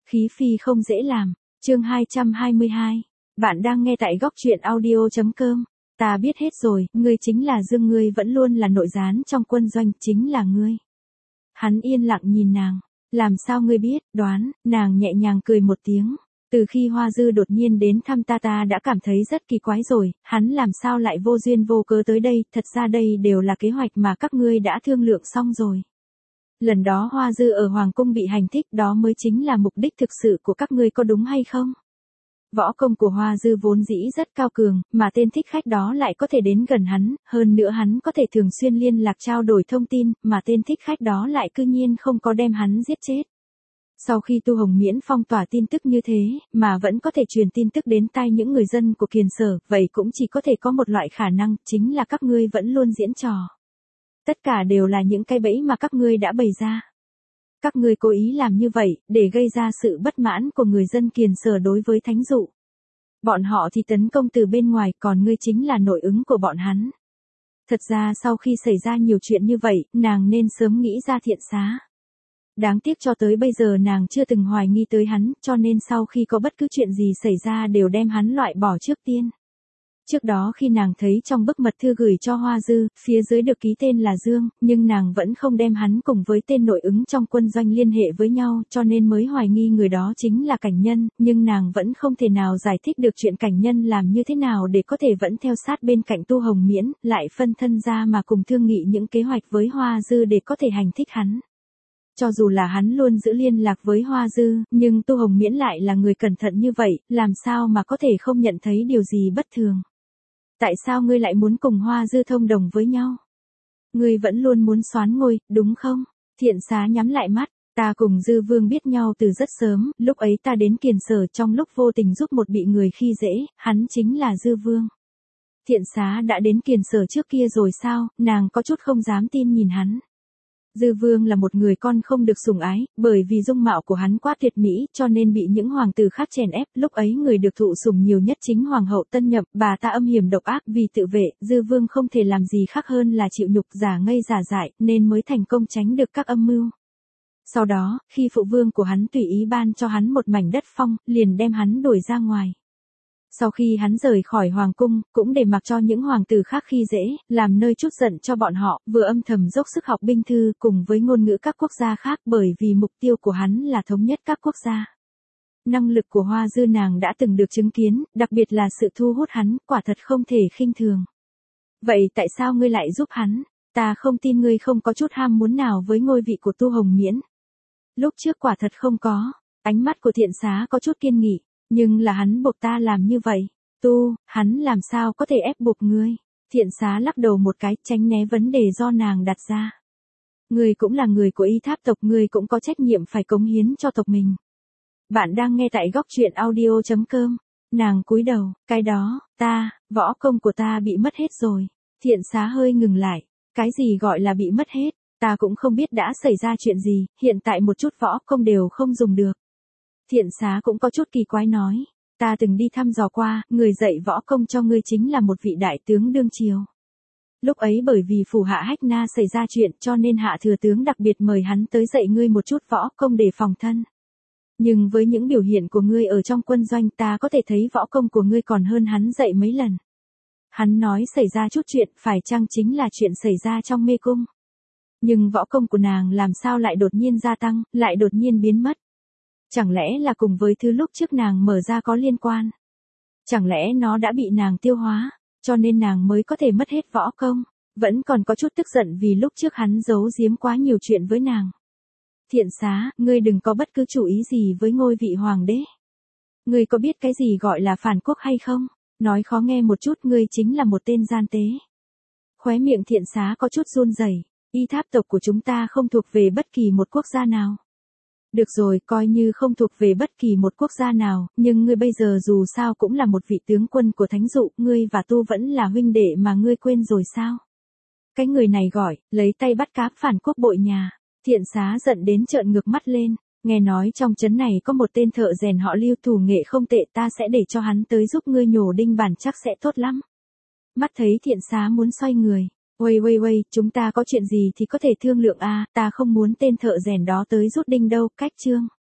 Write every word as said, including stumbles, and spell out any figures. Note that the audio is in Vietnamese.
Khí phi không dễ làm, chương hai trăm hai mươi hai. Bạn đang nghe tại góc truyện audio chấm com. Ta biết hết rồi, ngươi chính là Dương, ngươi vẫn luôn là nội gián trong quân doanh, chính là ngươi. Hắn yên lặng nhìn nàng, làm sao ngươi biết, đoán, nàng nhẹ nhàng cười một tiếng. Từ khi Hoa Dư đột nhiên đến thăm ta ta đã cảm thấy rất kỳ quái rồi, hắn làm sao lại vô duyên vô cớ tới đây, thật ra đây đều là kế hoạch mà các ngươi đã thương lượng xong rồi. Lần đó Hoa Dư ở Hoàng Cung bị hành thích, đó mới chính là mục đích thực sự của các ngươi, có đúng hay không? Võ công của Hoa Dư vốn dĩ rất cao cường, mà tên thích khách đó lại có thể đến gần hắn, hơn nữa hắn có thể thường xuyên liên lạc trao đổi thông tin, mà tên thích khách đó lại cư nhiên không có đem hắn giết chết. Sau khi Tu Hồng Miễn phong tỏa tin tức như thế, mà vẫn có thể truyền tin tức đến tai những người dân của Kiền Sở, vậy cũng chỉ có thể có một loại khả năng, chính là các ngươi vẫn luôn diễn trò. Tất cả đều là những cái bẫy mà các ngươi đã bày ra. Các ngươi cố ý làm như vậy, để gây ra sự bất mãn của người dân Kiền Sở đối với Thánh Dụ. Bọn họ thì tấn công từ bên ngoài, còn ngươi chính là nội ứng của bọn hắn. Thật ra sau khi xảy ra nhiều chuyện như vậy, nàng nên sớm nghĩ ra Thiện Xá. Đáng tiếc cho tới bây giờ nàng chưa từng hoài nghi tới hắn, cho nên sau khi có bất cứ chuyện gì xảy ra đều đem hắn loại bỏ trước tiên. Trước đó khi nàng thấy trong bức mật thư gửi cho Hoa Dư, phía dưới được ký tên là Dương, nhưng nàng vẫn không đem hắn cùng với tên nội ứng trong quân doanh liên hệ với nhau, cho nên mới hoài nghi người đó chính là Cảnh Nhân, nhưng nàng vẫn không thể nào giải thích được chuyện Cảnh Nhân làm như thế nào để có thể vẫn theo sát bên cạnh Tu Hồng Miễn, lại phân thân ra mà cùng thương nghị những kế hoạch với Hoa Dư để có thể hành thích hắn. Cho dù là hắn luôn giữ liên lạc với Hoa Dư, nhưng Tu Hồng Miễn lại là người cẩn thận như vậy, làm sao mà có thể không nhận thấy điều gì bất thường. Tại sao ngươi lại muốn cùng Hoa Dư thông đồng với nhau? Ngươi vẫn luôn muốn soán ngôi, đúng không? Thiện Xá nhắm lại mắt, ta cùng Dư Vương biết nhau từ rất sớm, lúc ấy ta đến Kiền Sở trong lúc vô tình giúp một bị người khi dễ, hắn chính là Dư Vương. Thiện Xá đã đến Kiền Sở trước kia rồi sao? Nàng có chút không dám tin nhìn hắn. Dư Vương là một người con không được sủng ái, bởi vì dung mạo của hắn quá tuyệt mỹ, cho nên bị những hoàng tử khác chèn ép, lúc ấy người được thụ sủng nhiều nhất chính hoàng hậu Tân Nhậm, bà ta âm hiểm độc ác, vì tự vệ, Dư Vương không thể làm gì khác hơn là chịu nhục, giả ngây giả dại, nên mới thành công tránh được các âm mưu. Sau đó, khi phụ vương của hắn tùy ý ban cho hắn một mảnh đất phong, liền đem hắn đuổi ra ngoài. Sau khi hắn rời khỏi hoàng cung, cũng để mặc cho những hoàng tử khác khi dễ, làm nơi trút giận cho bọn họ, vừa âm thầm dốc sức học binh thư cùng với ngôn ngữ các quốc gia khác, bởi vì mục tiêu của hắn là thống nhất các quốc gia. Năng lực của Hoa Dư nàng đã từng được chứng kiến, đặc biệt là sự thu hút hắn, quả thật không thể khinh thường. Vậy tại sao ngươi lại giúp hắn? Ta không tin ngươi không có chút ham muốn nào với ngôi vị của Tu Hồng Miễn. Lúc trước quả thật không có. Ánh mắt của Thiện Xá có chút kiên nghị. Nhưng là hắn buộc ta làm như vậy. Tu, hắn làm sao có thể ép buộc ngươi? Thiện Xá lắc đầu một cái, tránh né vấn đề do nàng đặt ra. Ngươi cũng là người của Y Tháp tộc, ngươi cũng có trách nhiệm phải cống hiến cho tộc mình. Bạn đang nghe tại góc truyện audio chấm com. Nàng cúi đầu, cái đó, ta, võ công của ta bị mất hết rồi. Thiện Xá hơi ngừng lại. Cái gì gọi là bị mất hết? Ta cũng không biết đã xảy ra chuyện gì, hiện tại một chút võ công đều không dùng được. Thiện Xá cũng có chút kỳ quái nói, ta từng đi thăm dò qua, người dạy võ công cho ngươi chính là một vị đại tướng đương triều. Lúc ấy bởi vì phủ hạ Hách Na xảy ra chuyện cho nên hạ thừa tướng đặc biệt mời hắn tới dạy ngươi một chút võ công để phòng thân. Nhưng với những biểu hiện của ngươi ở trong quân doanh, ta có thể thấy võ công của ngươi còn hơn hắn dạy mấy lần. Hắn nói xảy ra chút chuyện, phải chăng chính là chuyện xảy ra trong mê cung. Nhưng võ công của nàng làm sao lại đột nhiên gia tăng, lại đột nhiên biến mất. Chẳng lẽ là cùng với thứ lúc trước nàng mở ra có liên quan? Chẳng lẽ nó đã bị nàng tiêu hóa, cho nên nàng mới có thể mất hết võ công, vẫn còn có chút tức giận vì lúc trước hắn giấu giếm quá nhiều chuyện với nàng. Thiện Xá, ngươi đừng có bất cứ chủ ý gì với ngôi vị hoàng đế. Ngươi có biết cái gì gọi là phản quốc hay không? Nói khó nghe một chút, ngươi chính là một tên gian tế. Khóe miệng Thiện Xá có chút run rẩy. Y Tháp tộc của chúng ta không thuộc về bất kỳ một quốc gia nào. Được rồi, coi như không thuộc về bất kỳ một quốc gia nào, nhưng ngươi bây giờ dù sao cũng là một vị tướng quân của Thánh Dụ, ngươi và Tu vẫn là huynh đệ mà ngươi quên rồi sao? Cái người này gọi, lấy tay bắt cáp phản quốc bội nhà. Thiện Xá giận đến trợn ngược mắt lên, nghe nói trong trấn này có một tên thợ rèn họ Lưu thủ nghệ không tệ, ta sẽ để cho hắn tới giúp ngươi nhổ đinh bản, chắc sẽ tốt lắm. Mắt thấy Thiện Xá muốn xoay người. Uầy uầy uầy, chúng ta có chuyện gì thì có thể thương lượng a, à, ta không muốn tên thợ rèn đó tới rút đinh đâu, cách chương.